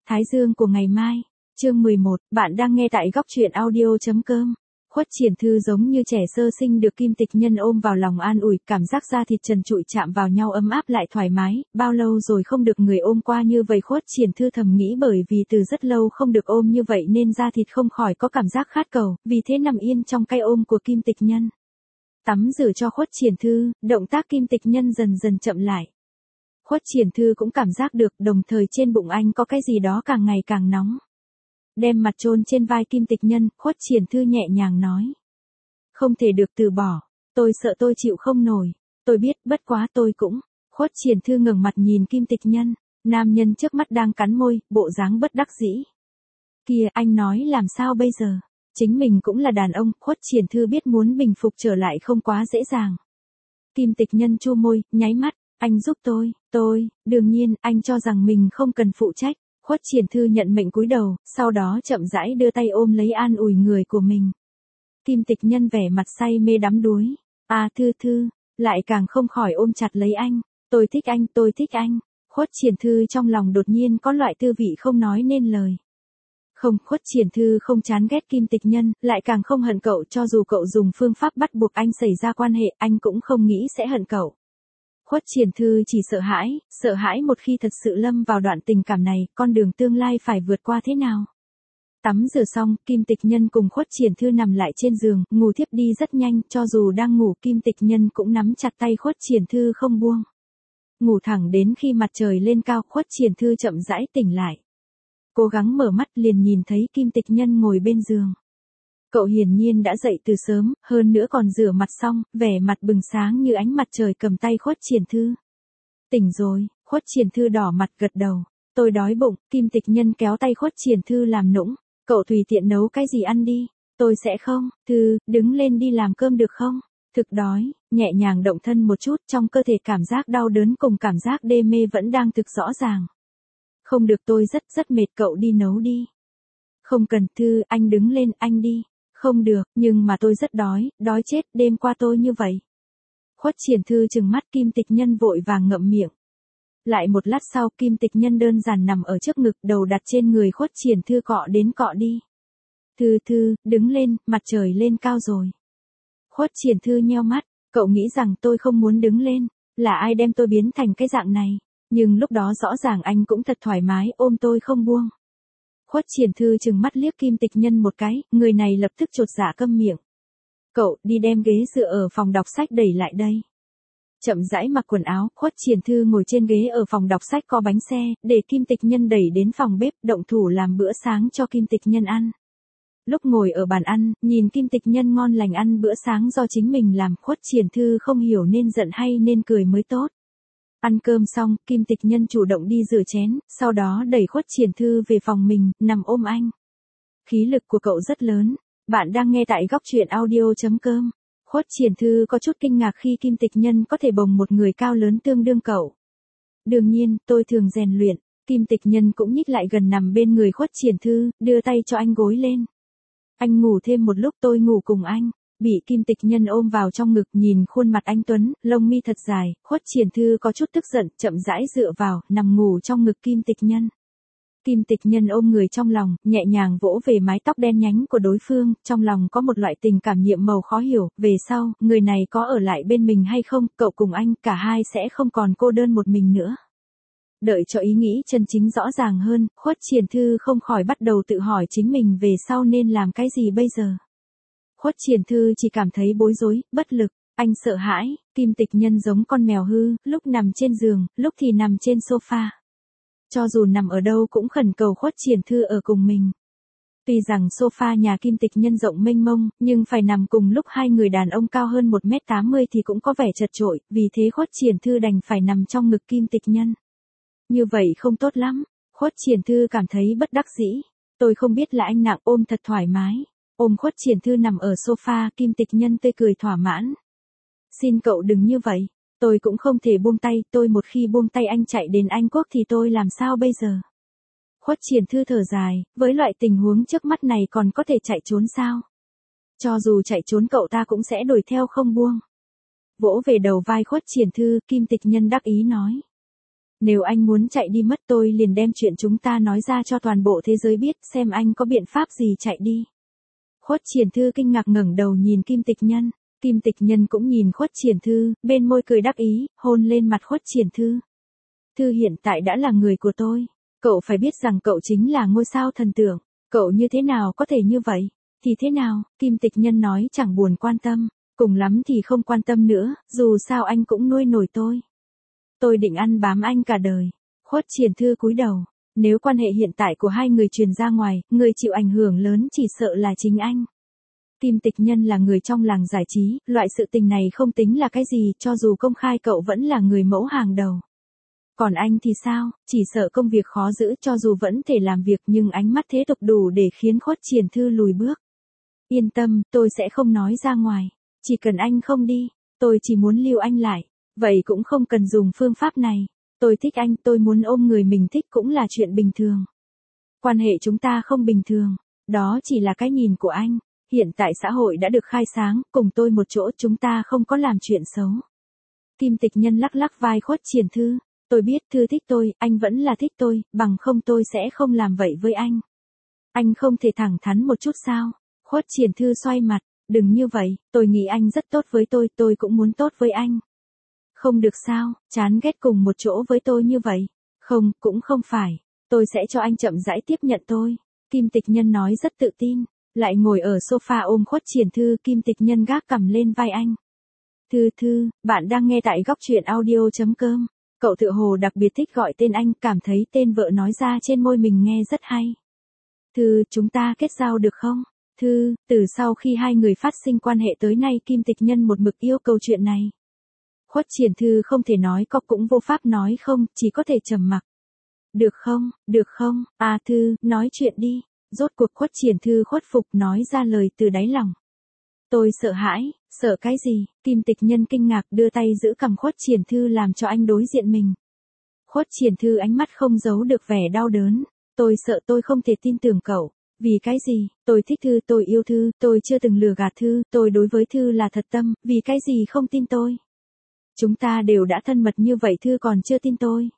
Thái dương của ngày mai. Chương 11, bạn đang nghe tại góc truyện audio.com. Khuất Triển Thư giống như trẻ sơ sinh được Kim Tịch Nhân ôm vào lòng an ủi, cảm giác da thịt trần trụi chạm vào nhau ấm áp lại thoải mái, bao lâu rồi không được người ôm qua như vậy. Khuất Triển Thư thầm nghĩ, bởi vì từ rất lâu không được ôm như vậy nên da thịt không khỏi có cảm giác khát cầu, vì thế nằm yên trong cái ôm của Kim Tịch Nhân. Tắm rửa cho Khuất Triển Thư, động tác Kim Tịch Nhân dần dần chậm lại. Khuất Triển Thư cũng cảm giác được, đồng thời trên bụng anh có cái gì đó càng ngày càng nóng. Đem mặt chôn trên vai Kim Tịch Nhân, Khuất Triển Thư nhẹ nhàng nói. Không thể được từ bỏ, tôi sợ tôi chịu không nổi, tôi biết, bất quá tôi cũng. Khuất Triển Thư ngẩng mặt nhìn Kim Tịch Nhân, nam nhân trước mắt đang cắn môi, bộ dáng bất đắc dĩ. Kìa, anh nói làm sao bây giờ, chính mình cũng là đàn ông. Khuất Triển Thư biết muốn bình phục trở lại không quá dễ dàng. Kim Tịch Nhân chu môi, nháy mắt, anh giúp tôi, đương nhiên, anh cho rằng mình không cần phụ trách. Khuất Triển Thư nhận mệnh cúi đầu, sau đó chậm rãi đưa tay ôm lấy an ủi người của mình. Kim Tịch Nhân vẻ mặt say mê đắm đuối. Thư, lại càng không khỏi ôm chặt lấy anh. Tôi thích anh. Khuất Triển Thư trong lòng đột nhiên có loại tư vị không nói nên lời. Không, Khuất Triển Thư không chán ghét Kim Tịch Nhân, lại càng không hận cậu, cho dù cậu dùng phương pháp bắt buộc anh xảy ra quan hệ, anh cũng không nghĩ sẽ hận cậu. Khuất Triển Thư chỉ sợ hãi một khi thật sự lâm vào đoạn tình cảm này, con đường tương lai phải vượt qua thế nào. Tắm rửa xong, Kim Tịch Nhân cùng Khuất Triển Thư nằm lại trên giường, ngủ thiếp đi rất nhanh, cho dù đang ngủ Kim Tịch Nhân cũng nắm chặt tay Khuất Triển Thư không buông. Ngủ thẳng đến khi mặt trời lên cao, Khuất Triển Thư chậm rãi tỉnh lại. Cố gắng mở mắt liền nhìn thấy Kim Tịch Nhân ngồi bên giường. Cậu hiển nhiên đã dậy từ sớm, hơn nữa còn rửa mặt xong, vẻ mặt bừng sáng như ánh mặt trời, cầm tay Khuất Triển Thư. Tỉnh rồi, Khuất Triển Thư đỏ mặt gật đầu. Tôi đói bụng. Kim Tịch Nhân kéo tay Khuất Triển Thư làm nũng. Cậu tùy tiện nấu cái gì ăn đi. Tôi sẽ không. Thư, đứng lên đi làm cơm được không? Thực đói. Nhẹ nhàng động thân một chút, trong cơ thể cảm giác đau đớn cùng cảm giác đê mê vẫn đang thực rõ ràng. Không được, tôi rất mệt, cậu đi nấu đi. Không cần. Thư, anh đứng lên, anh đi. Không được, nhưng mà tôi rất đói chết, đêm qua tôi như vậy. Khuất Triển Thư trừng mắt. Kim Tịch Nhân vội vàng ngậm miệng. Lại một lát sau, Kim Tịch Nhân đơn giản nằm ở trước ngực, đầu đặt trên người Khuất Triển Thư, cọ đến cọ đi. Thư, đứng lên, mặt trời lên cao rồi. Khuất Triển Thư nheo mắt, cậu nghĩ rằng tôi không muốn đứng lên, là ai đem tôi biến thành cái dạng này, nhưng lúc đó rõ ràng anh cũng thật thoải mái ôm tôi không buông. Khuất Triển Thư trừng mắt liếc Kim Tịch Nhân một cái, người này lập tức chột dạ câm miệng. Cậu, đi đem ghế dựa ở phòng đọc sách đẩy lại đây. Chậm rãi mặc quần áo, Khuất Triển Thư ngồi trên ghế ở phòng đọc sách có bánh xe, để Kim Tịch Nhân đẩy đến phòng bếp, động thủ làm bữa sáng cho Kim Tịch Nhân ăn. Lúc ngồi ở bàn ăn, nhìn Kim Tịch Nhân ngon lành ăn bữa sáng do chính mình làm, Khuất Triển Thư không hiểu nên giận hay nên cười mới tốt. Ăn cơm xong, Kim Tịch Nhân chủ động đi rửa chén, sau đó đẩy Khuất Triển Thư về phòng mình, nằm ôm anh. Khí lực của cậu rất lớn. Bạn đang nghe tại góc truyện audio.com. Khuất Triển Thư có chút kinh ngạc khi Kim Tịch Nhân có thể bồng một người cao lớn tương đương cậu. Đương nhiên, tôi thường rèn luyện. Kim Tịch Nhân cũng nhích lại gần nằm bên người Khuất Triển Thư, đưa tay cho anh gối lên. Anh ngủ thêm một lúc, tôi ngủ cùng anh. Bị Kim Tịch Nhân ôm vào trong ngực, nhìn khuôn mặt anh tuấn, lông mi thật dài, Khuất Triển Thư có chút tức giận, chậm rãi dựa vào, nằm ngủ trong ngực Kim Tịch Nhân. Kim Tịch Nhân ôm người trong lòng, nhẹ nhàng vỗ về mái tóc đen nhánh của đối phương, trong lòng có một loại tình cảm nhiệm màu khó hiểu, về sau, người này có ở lại bên mình hay không, cậu cùng anh, cả hai sẽ không còn cô đơn một mình nữa. Đợi cho ý nghĩ chân chính rõ ràng hơn, Khuất Triển Thư không khỏi bắt đầu tự hỏi chính mình về sau nên làm cái gì bây giờ. Khuất Triển Thư chỉ cảm thấy bối rối, bất lực, anh sợ hãi. Kim Tịch Nhân giống con mèo hư, lúc nằm trên giường, lúc thì nằm trên sofa. Cho dù nằm ở đâu cũng khẩn cầu Khuất Triển Thư ở cùng mình. Tuy rằng sofa nhà Kim Tịch Nhân rộng mênh mông, nhưng phải nằm cùng lúc hai người đàn ông cao hơn 1m80 thì cũng có vẻ chật chội, vì thế Khuất Triển Thư đành phải nằm trong ngực Kim Tịch Nhân. Như vậy không tốt lắm. Khuất Triển Thư cảm thấy bất đắc dĩ. Tôi không biết là anh nặng, ôm thật thoải mái. Ôm Khuất Triển Thư nằm ở sofa, Kim Tịch Nhân tươi cười thỏa mãn. Xin cậu đừng như vậy. Tôi cũng không thể buông tay, tôi một khi buông tay anh chạy đến Anh Quốc thì tôi làm sao bây giờ? Khuất Triển Thư thở dài, với loại tình huống trước mắt này còn có thể chạy trốn sao? Cho dù chạy trốn cậu ta cũng sẽ đuổi theo không buông. Vỗ về đầu vai Khuất Triển Thư, Kim Tịch Nhân đắc ý nói. Nếu anh muốn chạy đi mất tôi liền đem chuyện chúng ta nói ra cho toàn bộ thế giới biết xem anh có biện pháp gì chạy đi. Khuất Triển Thư kinh ngạc ngẩng đầu nhìn Kim Tịch Nhân. Kim Tịch Nhân cũng nhìn Khuất Triển Thư, bên môi cười đắc ý, hôn lên mặt Khuất Triển Thư. Thư hiện tại đã là người của tôi. Cậu phải biết rằng cậu chính là ngôi sao thần tượng. Cậu như thế nào có thể như vậy? Thì thế nào? Kim Tịch Nhân nói chẳng buồn quan tâm. Cùng lắm thì không quan tâm nữa, dù sao anh cũng nuôi nổi tôi. Tôi định ăn bám anh cả đời. Khuất Triển Thư cúi đầu. Nếu quan hệ hiện tại của hai người truyền ra ngoài, người chịu ảnh hưởng lớn chỉ sợ là chính anh. Kim Tịch Nhân là người trong làng giải trí, loại sự tình này không tính là cái gì, cho dù công khai cậu vẫn là người mẫu hàng đầu. Còn anh thì sao, chỉ sợ công việc khó giữ cho dù vẫn thể làm việc nhưng ánh mắt thế tục đủ để khiến Khuất Triển Thư lùi bước. Yên tâm, tôi sẽ không nói ra ngoài. Chỉ cần anh không đi, tôi chỉ muốn lưu anh lại. Vậy cũng không cần dùng phương pháp này. Tôi thích anh, tôi muốn ôm người mình thích cũng là chuyện bình thường. Quan hệ chúng ta không bình thường. Đó chỉ là cái nhìn của anh. Hiện tại xã hội đã được khai sáng, cùng tôi một chỗ chúng ta không có làm chuyện xấu. Kim Tịch Nhân lắc lắc vai Khuất Triển Thư. Tôi biết Thư thích tôi, anh vẫn là thích tôi, bằng không tôi sẽ không làm vậy với anh. Anh không thể thẳng thắn một chút sao? Khuất Triển Thư xoay mặt. Đừng như vậy, tôi nghĩ anh rất tốt với tôi cũng muốn tốt với anh. Không được sao, chán ghét cùng một chỗ với tôi như vậy. Không, cũng không phải. Tôi sẽ cho anh chậm rãi tiếp nhận tôi. Kim Tịch Nhân nói rất tự tin. Lại ngồi ở sofa ôm Khuất Triển Thư. Kim Tịch Nhân gác cằm lên vai anh. Thư, bạn đang nghe tại góc truyện audio.com. Cậu tựa hồ đặc biệt thích gọi tên anh, cảm thấy tên vợ nói ra trên môi mình nghe rất hay. Thư, chúng ta kết giao được không? Thư, từ sau khi hai người phát sinh quan hệ tới nay Kim Tịch Nhân một mực yêu cầu chuyện này. Khuất Triển Thư không thể nói có cũng vô pháp nói không, chỉ có thể trầm mặc. Được không, Thư, nói chuyện đi. Rốt cuộc Khuất Triển Thư khuất phục nói ra lời từ đáy lòng. Tôi sợ hãi, sợ cái gì? Kim Tịch Nhân kinh ngạc đưa tay giữ cằm Khuất Triển Thư làm cho anh đối diện mình. Khuất Triển Thư ánh mắt không giấu được vẻ đau đớn. Tôi sợ tôi không thể tin tưởng cậu. Vì cái gì? Tôi thích Thư, tôi yêu Thư, tôi chưa từng lừa gạt Thư, tôi đối với Thư là thật tâm, vì cái gì không tin tôi? Chúng ta đều đã thân mật như vậy Thư còn chưa tin tôi.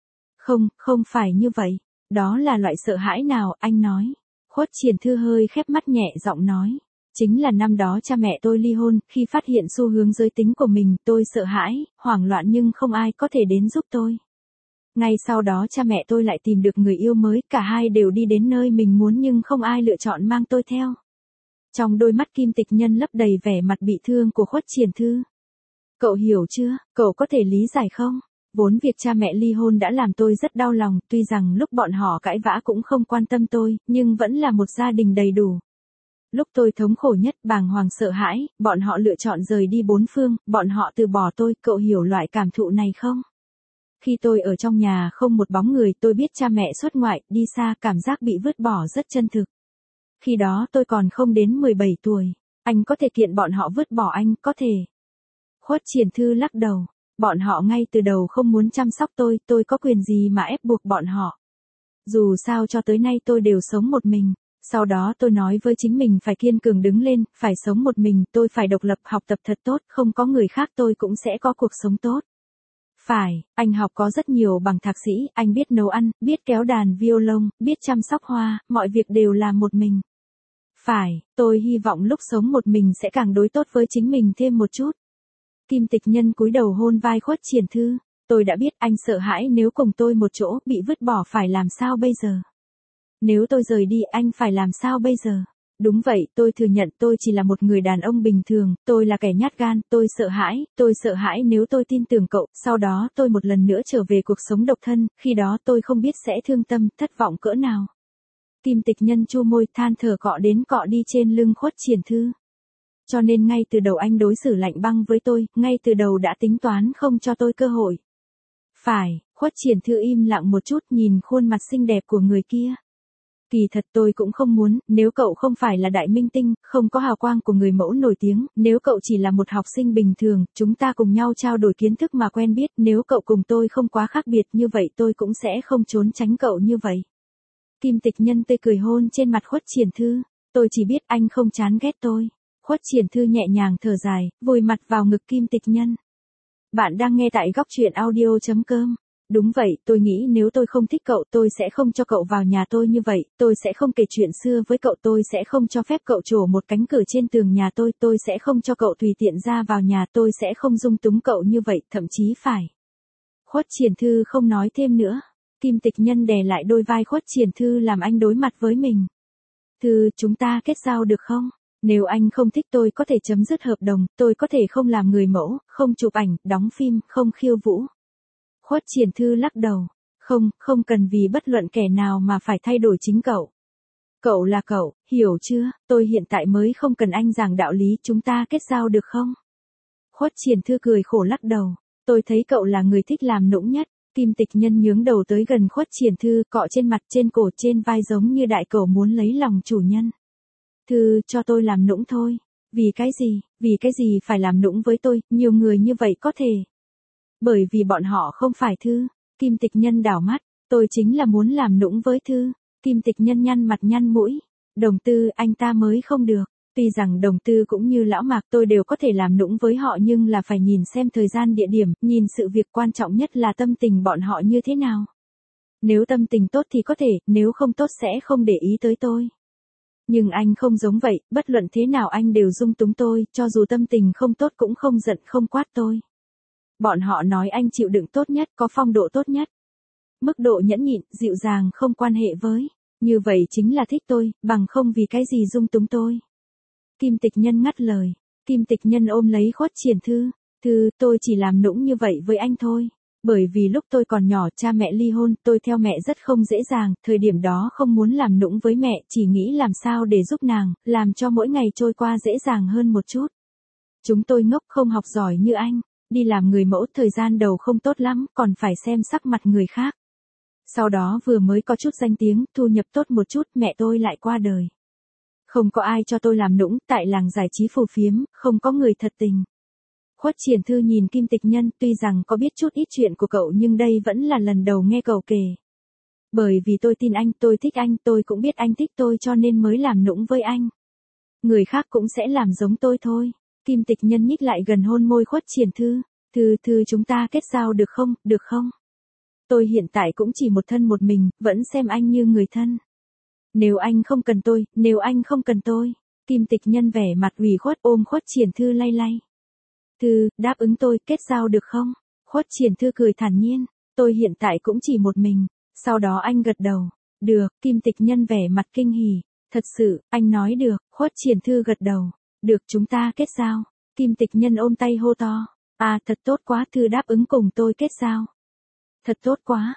Không phải như vậy. Đó là loại sợ hãi nào, anh nói. Khuất Triển Thư hơi khép mắt nhẹ giọng nói. Chính là năm đó cha mẹ tôi ly hôn, khi phát hiện xu hướng giới tính của mình, tôi sợ hãi, hoảng loạn nhưng không ai có thể đến giúp tôi. Ngay sau đó cha mẹ tôi lại tìm được người yêu mới, cả hai đều đi đến nơi mình muốn nhưng không ai lựa chọn mang tôi theo. Trong đôi mắt Kim Tịch Nhân lấp đầy vẻ mặt bị thương của Khuất Triển Thư. Cậu hiểu chưa, cậu có thể lý giải không? Vốn việc cha mẹ ly hôn đã làm tôi rất đau lòng, tuy rằng lúc bọn họ cãi vã cũng không quan tâm tôi, nhưng vẫn là một gia đình đầy đủ. Lúc tôi thống khổ nhất, bàng hoàng sợ hãi, bọn họ lựa chọn rời đi bốn phương, bọn họ từ bỏ tôi, cậu hiểu loại cảm thụ này không? Khi tôi ở trong nhà không một bóng người, tôi biết cha mẹ xuất ngoại, đi xa, cảm giác bị vứt bỏ rất chân thực. Khi đó tôi còn không đến 17 tuổi. Anh có thể kiện bọn họ vứt bỏ anh, có thể. Khuất Triển Thư lắc đầu. Bọn họ ngay từ đầu không muốn chăm sóc tôi có quyền gì mà ép buộc bọn họ. Dù sao cho tới nay tôi đều sống một mình. Sau đó tôi nói với chính mình phải kiên cường đứng lên, phải sống một mình, tôi phải độc lập học tập thật tốt, không có người khác tôi cũng sẽ có cuộc sống tốt. Phải, anh học có rất nhiều bằng thạc sĩ, anh biết nấu ăn, biết kéo đàn violon, biết chăm sóc hoa, mọi việc đều làm một mình. Phải, tôi hy vọng lúc sống một mình sẽ càng đối tốt với chính mình thêm một chút. Kim Tịch Nhân cúi đầu hôn vai Khuất Triển Thư. Tôi đã biết anh sợ hãi nếu cùng tôi một chỗ, bị vứt bỏ phải làm sao bây giờ? Nếu tôi rời đi anh phải làm sao bây giờ? Đúng vậy, tôi thừa nhận tôi chỉ là một người đàn ông bình thường, tôi là kẻ nhát gan, tôi sợ hãi nếu tôi tin tưởng cậu, sau đó tôi một lần nữa trở về cuộc sống độc thân, khi đó tôi không biết sẽ thương tâm, thất vọng cỡ nào. Kim Tịch Nhân chu môi than thở cọ đến cọ đi trên lưng Khuất Triển Thư. Cho nên ngay từ đầu anh đối xử lạnh băng với tôi, ngay từ đầu đã tính toán không cho tôi cơ hội. Phải, Khuất Triển Thư im lặng một chút nhìn khuôn mặt xinh đẹp của người kia. Kỳ thật tôi cũng không muốn, nếu cậu không phải là đại minh tinh, không có hào quang của người mẫu nổi tiếng, nếu cậu chỉ là một học sinh bình thường, chúng ta cùng nhau trao đổi kiến thức mà quen biết, nếu cậu cùng tôi không quá khác biệt như vậy tôi cũng sẽ không trốn tránh cậu như vậy. Kim Tịch Nhân tươi cười hôn trên mặt Khuất Triển Thư, tôi chỉ biết anh không chán ghét tôi. Khuất Triển Thư nhẹ nhàng thở dài, vùi mặt vào ngực Kim Tịch Nhân. Bạn đang nghe tại góc truyện audio.com. Đúng vậy, tôi nghĩ nếu tôi không thích cậu tôi sẽ không cho cậu vào nhà tôi như vậy, tôi sẽ không kể chuyện xưa với cậu, tôi sẽ không cho phép cậu trổ một cánh cửa trên tường nhà tôi sẽ không cho cậu tùy tiện ra vào nhà, tôi sẽ không dung túng cậu như vậy, thậm chí phải. Khuất Triển Thư không nói thêm nữa. Kim Tịch Nhân đè lại đôi vai Khuất Triển Thư làm anh đối mặt với mình. Thư, chúng ta kết giao được không? Nếu anh không thích tôi có thể chấm dứt hợp đồng, tôi có thể không làm người mẫu, không chụp ảnh, đóng phim, không khiêu vũ. Khuất Triển Thư lắc đầu. Không cần vì bất luận kẻ nào mà phải thay đổi chính cậu. Cậu là cậu, hiểu chưa? Tôi hiện tại mới không cần anh giảng đạo lý, chúng ta kết giao được không? Khuất Triển Thư cười khổ lắc đầu. Tôi thấy cậu là người thích làm nũng nhất. Kim Tịch Nhân nhướng đầu tới gần Khuất Triển Thư, cọ trên mặt, trên cổ, trên vai giống như đại cẩu muốn lấy lòng chủ nhân. Thư, cho tôi làm nũng thôi. Vì cái gì phải làm nũng với tôi, nhiều người như vậy có thể. Bởi vì bọn họ không phải Thư. Kim Tịch Nhân đảo mắt, tôi chính là muốn làm nũng với Thư. Kim Tịch Nhân nhăn mặt nhăn mũi. Đồng Tư, anh ta mới không được. Tuy rằng Đồng Tư cũng như Lão Mạc tôi đều có thể làm nũng với họ nhưng là phải nhìn xem thời gian địa điểm, nhìn sự việc, quan trọng nhất là tâm tình bọn họ như thế nào. Nếu tâm tình tốt thì có thể, nếu không tốt sẽ không để ý tới tôi. Nhưng anh không giống vậy, bất luận thế nào anh đều dung túng tôi, cho dù tâm tình không tốt cũng không giận không quát tôi. Bọn họ nói anh chịu đựng tốt nhất, có phong độ tốt nhất. Mức độ nhẫn nhịn, dịu dàng không quan hệ với. Như vậy chính là thích tôi, bằng không vì cái gì dung túng tôi. Kim Tịch Nhân ngắt lời. Kim Tịch Nhân ôm lấy Khuất Triển Thư. Thư, tôi chỉ làm nũng như vậy với anh thôi. Bởi vì lúc tôi còn nhỏ cha mẹ ly hôn, tôi theo mẹ rất không dễ dàng, thời điểm đó không muốn làm nũng với mẹ, chỉ nghĩ làm sao để giúp nàng, làm cho mỗi ngày trôi qua dễ dàng hơn một chút. Chúng tôi ngốc không học giỏi như anh, đi làm người mẫu thời gian đầu không tốt lắm, còn phải xem sắc mặt người khác. Sau đó vừa mới có chút danh tiếng, thu nhập tốt một chút, mẹ tôi lại qua đời. Không có ai cho tôi làm nũng, tại làng giải trí phù phiếm, không có người thật tình. Khuất Triển Thư nhìn Kim Tịch Nhân, tuy rằng có biết chút ít chuyện của cậu nhưng đây vẫn là lần đầu nghe cậu kể. Bởi vì tôi tin anh, tôi thích anh, tôi cũng biết anh thích tôi cho nên mới làm nũng với anh. Người khác cũng sẽ làm giống tôi thôi. Kim Tịch Nhân nhích lại gần hôn môi Khuất Triển Thư. Thư, chúng ta kết giao được không, được không? Tôi hiện tại cũng chỉ một thân một mình, vẫn xem anh như người thân. Nếu anh không cần tôi. Kim Tịch Nhân vẻ mặt ủy khuất ôm Khuất Triển Thư lay lay. Thư, đáp ứng tôi, kết giao được không? Khuất Triển Thư cười thản nhiên. Tôi hiện tại cũng chỉ một mình. Sau đó anh gật đầu. Được, Kim Tịch Nhân vẻ mặt kinh hỉ. Thật sự, anh nói được, Khuất Triển Thư gật đầu. Được, chúng ta kết giao. Kim Tịch Nhân ôm tay hô to. À, thật tốt quá, Thư đáp ứng cùng tôi kết giao. Thật tốt quá,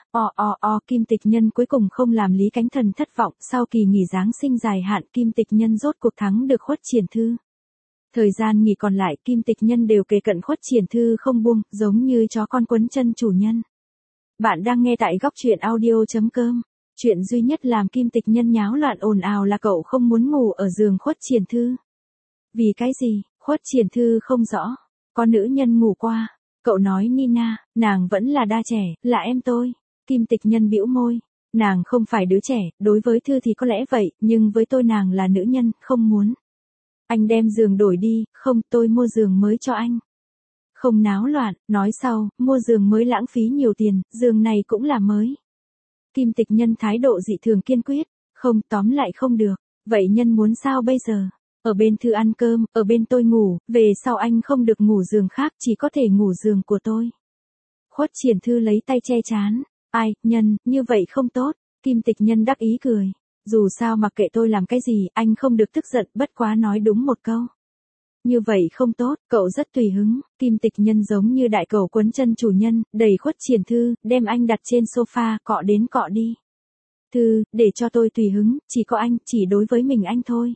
Kim Tịch Nhân cuối cùng không làm Lý Cánh Thần thất vọng, sau kỳ nghỉ Giáng sinh dài hạn Kim Tịch Nhân rốt cuộc thắng được Khuất Triển Thư. Thời gian nghỉ còn lại Kim Tịch Nhân đều kề cận Khuất Triển Thư không buông, giống như chó con quấn chân chủ nhân. Bạn đang nghe tại góc truyện audio.com. Chuyện duy nhất làm Kim Tịch Nhân nháo loạn ồn ào là cậu không muốn ngủ ở giường Khuất Triển Thư. Vì cái gì, Khuất Triển Thư không rõ. Có nữ nhân ngủ qua. Cậu nói Nina, nàng vẫn là đa trẻ, là em tôi. Kim Tịch Nhân bĩu môi. Nàng không phải đứa trẻ, đối với Thư thì có lẽ vậy, nhưng với tôi nàng là nữ nhân, không muốn. Anh đem giường đổi đi, không, tôi mua giường mới cho anh. Không náo loạn, nói sau, mua giường mới lãng phí nhiều tiền, giường này cũng là mới. Kim Tịch Nhân thái độ dị thường kiên quyết, không, tóm lại không được, vậy nhân muốn sao bây giờ? Ở bên Thư ăn cơm, ở bên tôi ngủ, về sau anh không được ngủ giường khác, chỉ có thể ngủ giường của tôi. Khuất Triển Thư lấy tay che chán, ai, Nhân, như vậy không tốt, Kim Tịch Nhân đắc ý cười. Dù sao mặc kệ tôi làm cái gì, anh không được tức giận, bất quá nói đúng một câu. Như vậy không tốt, cậu rất tùy hứng, Kim Tịch Nhân giống như đại cẩu quấn chân chủ nhân, đẩy Khuất Triển Thư, đem anh đặt trên sofa, cọ đến cọ đi. Thư, để cho tôi tùy hứng, chỉ có anh, chỉ đối với mình anh thôi.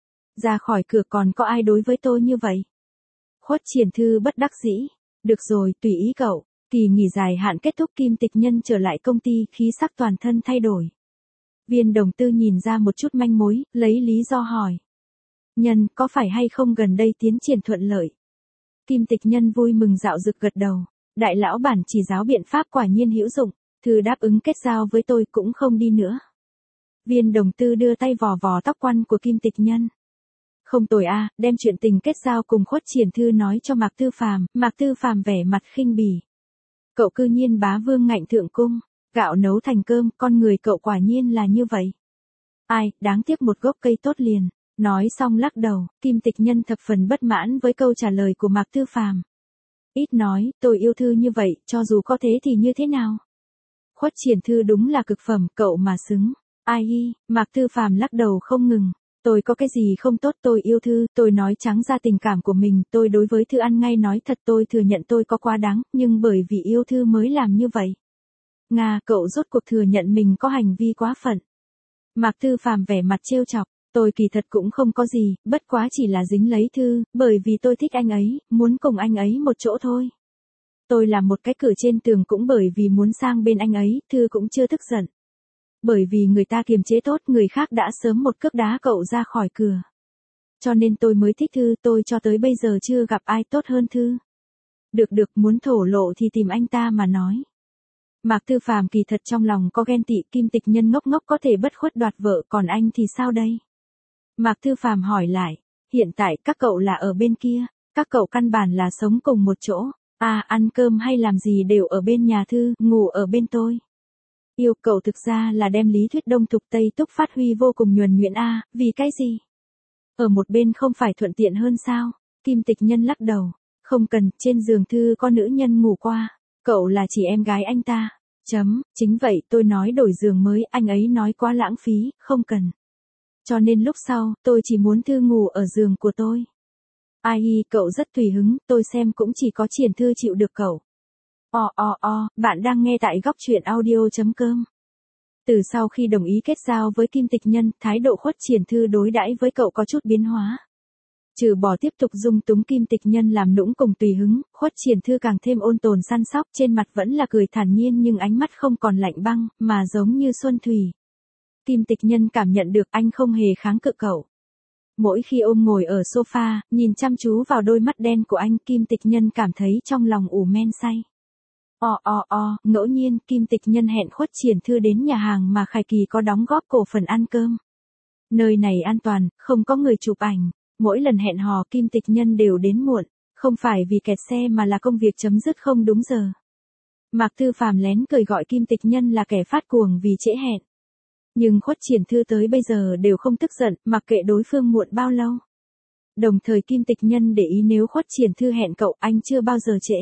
Ra khỏi cửa còn có ai đối với tôi như vậy? Khuất Triển Thư bất đắc dĩ. Được rồi, tùy ý cậu. Kỳ nghỉ dài hạn kết thúc Kim Tịch Nhân trở lại công ty, khí sắc toàn thân thay đổi. Viên Đồng Tư nhìn ra một chút manh mối, lấy lý do hỏi. Nhân, có phải hay không gần đây tiến triển thuận lợi? Kim Tịch Nhân vui mừng dạo dực gật đầu. Đại lão bản chỉ giáo biện pháp quả nhiên hữu dụng. Thư đáp ứng kết giao với tôi cũng không đi nữa. Viên Đồng Tư đưa tay vò vò tóc quăn của Kim Tịch Nhân. Không tồi a, đem chuyện tình kết giao cùng Khuất Triển Thư nói cho Mạc Tư Phàm vẻ mặt khinh bỉ. Cậu cư nhiên bá vương ngạnh thượng cung, gạo nấu thành cơm, con người cậu quả nhiên là như vậy. Ai, đáng tiếc một gốc cây tốt liền. Nói xong lắc đầu, Kim Tịch Nhân thập phần bất mãn với câu trả lời của Mạc Tư Phàm. Ít nói, tôi yêu Thư như vậy, cho dù có thế thì như thế nào? Khuất Triển Thư đúng là cực phẩm, cậu mà xứng. Ai hi, Mạc Tư Phàm lắc đầu không ngừng. Tôi có cái gì không tốt, tôi yêu Thư, tôi nói trắng ra tình cảm của mình, tôi đối với Thư ăn ngay nói thật, tôi thừa nhận tôi có quá đáng, nhưng bởi vì yêu Thư mới làm như vậy. Nga, cậu rốt cuộc thừa nhận mình có hành vi quá phận. Mạc Tư Phàm vẻ mặt trêu chọc, tôi kỳ thật cũng không có gì, bất quá chỉ là dính lấy Thư, bởi vì tôi thích anh ấy, muốn cùng anh ấy một chỗ thôi. Tôi làm một cái cửa trên tường cũng bởi vì muốn sang bên anh ấy, Thư cũng chưa tức giận. Bởi vì người ta kiềm chế tốt, người khác đã sớm một cước đá cậu ra khỏi cửa. Cho nên tôi mới thích Thư, tôi cho tới bây giờ chưa gặp ai tốt hơn Thư. Được, muốn thổ lộ thì tìm anh ta mà nói. Mạc Tư Phàm kỳ thật trong lòng có ghen tị, Kim Tịch Nhân ngốc ngốc có thể bất khuất đoạt vợ, còn anh thì sao đây? Mạc Tư Phàm hỏi lại, hiện tại các cậu là ở bên kia, các cậu căn bản là sống cùng một chỗ, ăn cơm hay làm gì đều ở bên nhà Thư, ngủ ở bên tôi. Yêu cậu thực ra là đem lý thuyết Đông Thục Tây Túc phát huy vô cùng nhuần nhuyễn vì cái gì? Ở một bên không phải thuận tiện hơn sao? Kim Tịch Nhân lắc đầu, không cần, trên giường Thư có nữ nhân ngủ qua, cậu là chỉ em gái anh ta. Chính vậy tôi nói đổi giường mới, anh ấy nói quá lãng phí, không cần. Cho nên lúc sau, tôi chỉ muốn Thư ngủ ở giường của tôi. Ai hi, cậu rất tùy hứng, tôi xem cũng chỉ có Triển Thư chịu được cậu. Bạn đang nghe tại góc truyện audio.com. Từ sau khi đồng ý kết giao với Kim Tịch Nhân, thái độ Khuất Triển Thư đối đãi với cậu có chút biến hóa. Trừ bỏ tiếp tục dung túng Kim Tịch Nhân làm nũng cùng tùy hứng, Khuất Triển Thư càng thêm ôn tồn săn sóc, trên mặt vẫn là cười thản nhiên nhưng ánh mắt không còn lạnh băng, mà giống như xuân thủy. Kim Tịch Nhân cảm nhận được anh không hề kháng cự cậu. Mỗi khi ôm ngồi ở sofa, nhìn chăm chú vào đôi mắt đen của anh, Kim Tịch Nhân cảm thấy trong lòng ủ men say. Ngẫu nhiên, Kim Tịch Nhân hẹn Khuất Triển Thư đến nhà hàng mà Khải Kỳ có đóng góp cổ phần ăn cơm. Nơi này an toàn, không có người chụp ảnh. Mỗi lần hẹn hò Kim Tịch Nhân đều đến muộn, không phải vì kẹt xe mà là công việc chấm dứt không đúng giờ. Mạc Tư Phàm lén cười gọi Kim Tịch Nhân là kẻ phát cuồng vì trễ hẹn. Nhưng Khuất Triển Thư tới bây giờ đều không tức giận, mặc kệ đối phương muộn bao lâu. Đồng thời Kim Tịch Nhân để ý nếu Khuất Triển Thư hẹn cậu, anh chưa bao giờ trễ.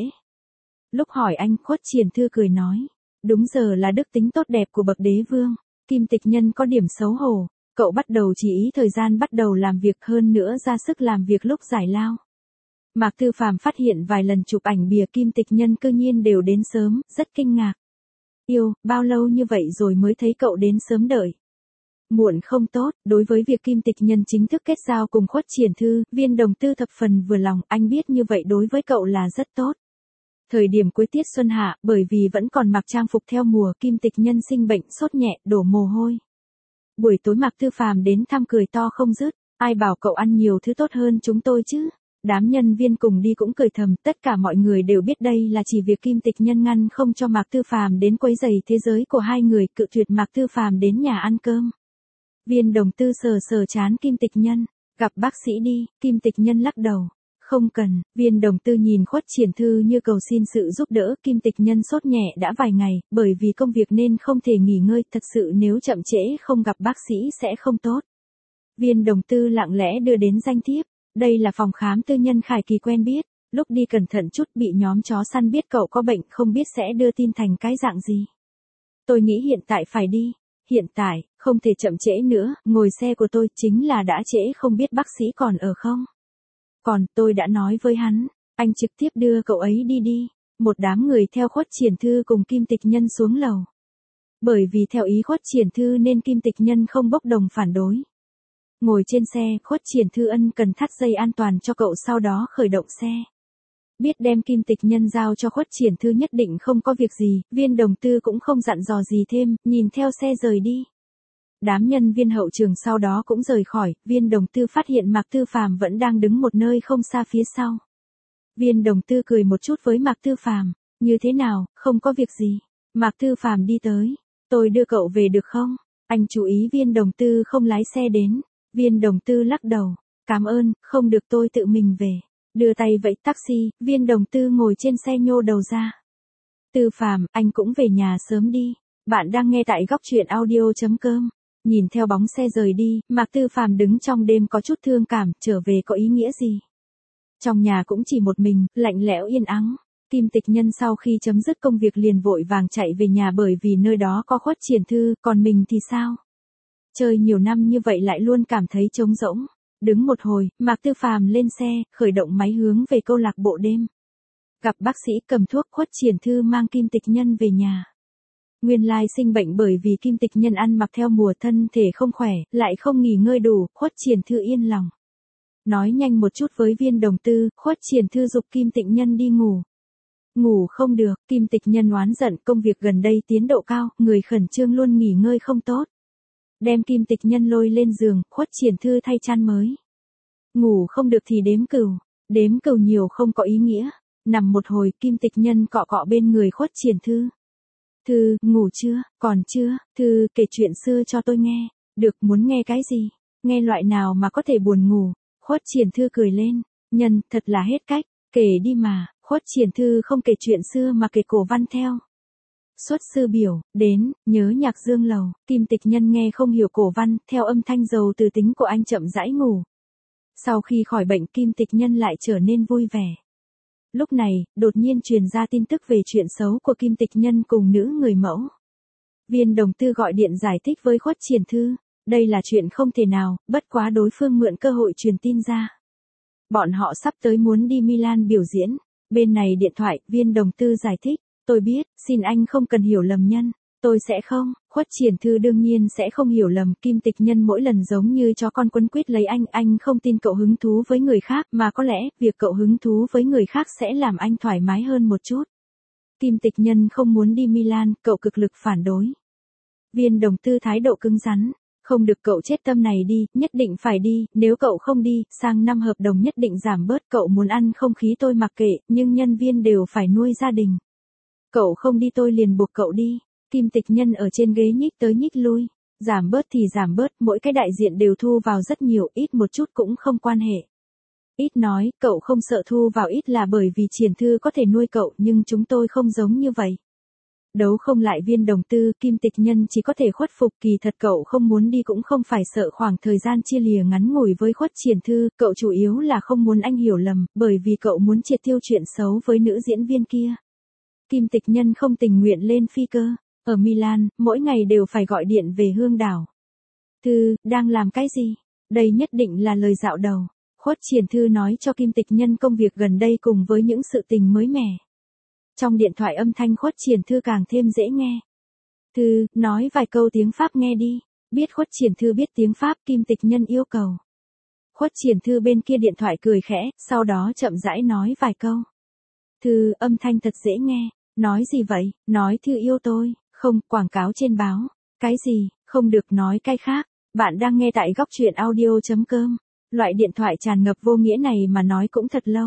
Lúc hỏi anh, Khuất Triển Thư cười nói, đúng giờ là đức tính tốt đẹp của bậc đế vương. Kim Tịch Nhân có điểm xấu hổ, cậu bắt đầu chỉ ý thời gian bắt đầu làm việc, hơn nữa ra sức làm việc lúc giải lao. Mạc Tư Phàm phát hiện vài lần chụp ảnh bìa Kim Tịch Nhân cư nhiên đều đến sớm, rất kinh ngạc. Yêu, bao lâu như vậy rồi mới thấy cậu đến sớm đợi. Muộn không tốt, đối với việc Kim Tịch Nhân chính thức kết giao cùng Khuất Triển Thư, Viên Đồng Tư thập phần vừa lòng, anh biết như vậy đối với cậu là rất tốt. Thời điểm cuối tiết xuân hạ, bởi vì vẫn còn mặc trang phục theo mùa, Kim Tịch Nhân sinh bệnh, sốt nhẹ, đổ mồ hôi. Buổi tối Mạc Tư Phàm đến thăm cười to không dứt, ai bảo cậu ăn nhiều thứ tốt hơn chúng tôi chứ. Đám nhân viên cùng đi cũng cười thầm, tất cả mọi người đều biết đây là chỉ việc Kim Tịch Nhân ngăn không cho Mạc Tư Phàm đến quấy rầy thế giới của hai người, cự tuyệt Mạc Tư Phàm đến nhà ăn cơm. Viên Đồng Tư sờ chán Kim Tịch Nhân, gặp bác sĩ đi. Kim Tịch Nhân lắc đầu, không cần. Viên Đồng Tư nhìn Khuất Triển Thư như cầu xin sự giúp đỡ. Kim Tịch Nhân sốt nhẹ đã vài ngày, bởi vì công việc nên không thể nghỉ ngơi, thật sự nếu chậm trễ không gặp bác sĩ sẽ không tốt. Viên Đồng Tư lặng lẽ đưa đến danh thiếp, đây là phòng khám tư nhân Khải Kỳ quen biết, lúc đi cẩn thận chút, bị nhóm chó săn biết cậu có bệnh, không biết sẽ đưa tin thành cái dạng gì. Tôi nghĩ hiện tại phải đi. Hiện tại, không thể chậm trễ nữa, ngồi xe của tôi chính là đã trễ, không biết bác sĩ còn ở không? Còn, tôi đã nói với hắn, anh trực tiếp đưa cậu ấy đi. Một đám người theo Khuất Triển Thư cùng Kim Tịch Nhân xuống lầu. Bởi vì theo ý Khuất Triển Thư nên Kim Tịch Nhân không bốc đồng phản đối. Ngồi trên xe, Khuất Triển Thư ân cần thắt dây an toàn cho cậu, sau đó khởi động xe. Biết đem Kim Tịch Nhân giao cho Khuất Triển Thư nhất định không có việc gì, Viên Đồng Tư cũng không dặn dò gì thêm, nhìn theo xe rời đi. Đám nhân viên hậu trường sau đó cũng rời khỏi, Viên Đồng Tư phát hiện Mạc Tư Phàm vẫn đang đứng một nơi không xa phía sau. Viên Đồng Tư cười một chút với Mạc Tư Phàm, như thế nào, không có việc gì. Mạc Tư Phàm đi tới, tôi đưa cậu về được không? Anh chú ý Viên Đồng Tư không lái xe đến. Viên Đồng Tư lắc đầu, cảm ơn, không được, tôi tự mình về. Đưa tay vẫy taxi, Viên Đồng Tư ngồi trên xe nhô đầu ra. Tư Phàm, anh cũng về nhà sớm đi. Bạn đang nghe tại góc truyện audio.com. Nhìn theo bóng xe rời đi, Mạc Tư Phàm đứng trong đêm có chút thương cảm, trở về có ý nghĩa gì? Trong nhà cũng chỉ một mình, lạnh lẽo yên ắng. Kim Tịch Nhân sau khi chấm dứt công việc liền vội vàng chạy về nhà bởi vì nơi đó có Khuất Triển Thư, còn mình thì sao? Chơi nhiều năm như vậy lại luôn cảm thấy trống rỗng. Đứng một hồi, Mạc Tư Phàm lên xe, khởi động máy hướng về câu lạc bộ đêm. Gặp bác sĩ cầm thuốc, Khuất Triển Thư mang Kim Tịch Nhân về nhà. Nguyên lai sinh bệnh bởi vì Kim Tịch Nhân ăn mặc theo mùa, thân thể không khỏe, lại không nghỉ ngơi đủ, Khuất Triển Thư yên lòng. Nói nhanh một chút với Viên Đồng Tư, Khuất Triển Thư giục Kim Tịch Nhân đi ngủ. Ngủ không được, Kim Tịch Nhân oán giận, công việc gần đây tiến độ cao, người khẩn trương luôn nghỉ ngơi không tốt. Đem Kim Tịch Nhân lôi lên giường, Khuất Triển Thư thay chăn mới. Ngủ không được thì đếm cừu nhiều không có ý nghĩa. Nằm một hồi, Kim Tịch Nhân cọ cọ bên người Khuất Triển Thư. Thư, ngủ chưa, còn chưa, Thư, kể chuyện xưa cho tôi nghe. Được, muốn nghe cái gì? Nghe loại nào mà có thể buồn ngủ? Khuất Triển Thư cười lên. Nhân, thật là hết cách, kể đi mà. Khuất Triển Thư không kể chuyện xưa mà kể cổ văn theo. Xuất sư biểu, đến, nhớ nhạc dương lầu. Kim Tịch Nhân nghe không hiểu cổ văn, theo âm thanh dầu từ tính của anh chậm rãi ngủ. Sau khi khỏi bệnh, Kim Tịch Nhân lại trở nên vui vẻ. Lúc này, đột nhiên truyền ra tin tức về chuyện xấu của Kim Tịch Nhân cùng nữ người mẫu. Viên Đồng Tư gọi điện giải thích với Khuất Triển Thư. Đây là chuyện không thể nào, bất quá đối phương mượn cơ hội truyền tin ra. Bọn họ sắp tới muốn đi Milan biểu diễn. Bên này điện thoại, Viên Đồng Tư giải thích. Tôi biết, xin anh không cần hiểu lầm nhân. Tôi sẽ không, Khuất Triển Thư đương nhiên sẽ không hiểu lầm. Kim Tịch Nhân mỗi lần giống như chó con quấn quýt lấy anh không tin cậu hứng thú với người khác, mà có lẽ, việc cậu hứng thú với người khác sẽ làm anh thoải mái hơn một chút. Kim Tịch Nhân không muốn đi Milan, cậu cực lực phản đối. Viên Đồng Tư thái độ cứng rắn. Không được, cậu chết tâm này đi, nhất định phải đi, nếu cậu không đi, sang năm hợp đồng nhất định giảm bớt. Cậu muốn ăn không khí tôi mặc kệ, nhưng nhân viên đều phải nuôi gia đình. Cậu không đi tôi liền buộc cậu đi. Kim Tịch Nhân ở trên ghế nhích tới nhích lui. Giảm bớt thì giảm bớt, mỗi cái đại diện đều thu vào rất nhiều, ít một chút cũng không quan hệ. Ít nói, cậu không sợ thu vào ít là bởi vì Triển Thư có thể nuôi cậu, nhưng chúng tôi không giống như vậy. Đấu không lại Viên Đồng Tư, Kim Tịch Nhân chỉ có thể khuất phục. Kỳ thật cậu không muốn đi cũng không phải sợ khoảng thời gian chia lìa ngắn ngủi với Khuất Triển Thư, cậu chủ yếu là không muốn anh hiểu lầm, bởi vì cậu muốn triệt tiêu chuyện xấu với nữ diễn viên kia. Kim Tịch Nhân không tình nguyện lên phi cơ. Ở Milan, mỗi ngày đều phải gọi điện về Hương Đảo. Thư, đang làm cái gì? Đây nhất định là lời dạo đầu. Khuất Triển Thư nói cho Kim Tịch Nhân công việc gần đây cùng với những sự tình mới mẻ. Trong điện thoại âm thanh Khuất Triển Thư càng thêm dễ nghe. Thư, nói vài câu tiếng Pháp nghe đi. Biết Khuất Triển Thư biết tiếng Pháp, Kim Tịch Nhân yêu cầu. Khuất Triển Thư bên kia điện thoại cười khẽ, sau đó chậm rãi nói vài câu. Thư, âm thanh thật dễ nghe. Nói gì vậy? Nói Thư yêu tôi. Không, quảng cáo trên báo. Cái gì? Không được nói cái khác. Bạn đang nghe tại góc truyện audio.com. Loại điện thoại tràn ngập vô nghĩa này mà nói cũng thật lâu.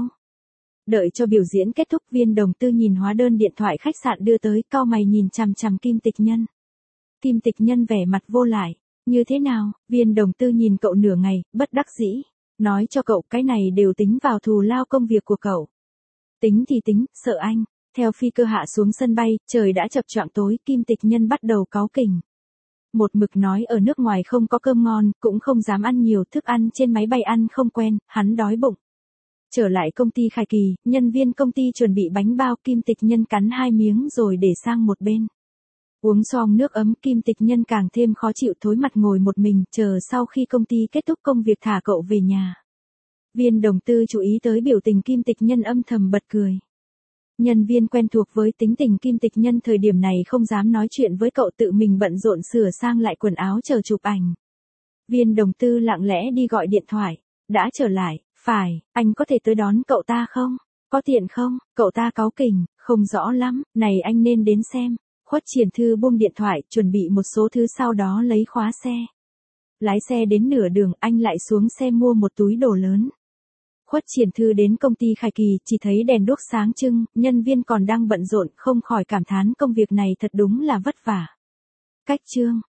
Đợi cho biểu diễn kết thúc, Viên Đồng Tư nhìn hóa đơn điện thoại khách sạn đưa tới, cau mày nhìn chằm chằm Kim Tịch Nhân. Kim Tịch Nhân vẻ mặt vô lại. Như thế nào? Viên Đồng Tư nhìn cậu nửa ngày, bất đắc dĩ. Nói cho cậu, cái này đều tính vào thù lao công việc của cậu. Tính thì tính, sợ anh. Theo phi cơ hạ xuống sân bay, trời đã chập choạng tối, Kim Tịch Nhân bắt đầu cáu kỉnh. Một mực nói ở nước ngoài không có cơm ngon, cũng không dám ăn nhiều, thức ăn trên máy bay ăn không quen, hắn đói bụng. Trở lại công ty Khải Kỳ, nhân viên công ty chuẩn bị bánh bao, Kim Tịch Nhân cắn 2 miếng rồi để sang một bên. Uống xong nước ấm, Kim Tịch Nhân càng thêm khó chịu, thối mặt ngồi một mình, chờ sau khi công ty kết thúc công việc thả cậu về nhà. Viên Đồng Tư chú ý tới biểu tình Kim Tịch Nhân, âm thầm bật cười. Nhân viên quen thuộc với tính tình Kim Tịch Nhân thời điểm này không dám nói chuyện với cậu, tự mình bận rộn sửa sang lại quần áo chờ chụp ảnh. Viên Đồng Tư lặng lẽ đi gọi điện thoại. Đã trở lại, phải, anh có thể tới đón cậu ta không? Có tiện không? Cậu ta cáu kỉnh, không rõ lắm, này anh nên đến xem. Khuất Triển Thư buông điện thoại, chuẩn bị một số thứ sau đó lấy khóa xe. Lái xe đến nửa đường, anh lại xuống xe mua một túi đồ lớn. Khuất Triển Thư đến công ty Khải Kỳ, chỉ thấy đèn đuốc sáng trưng, nhân viên còn đang bận rộn, không khỏi cảm thán công việc này thật đúng là vất vả. Cách chương,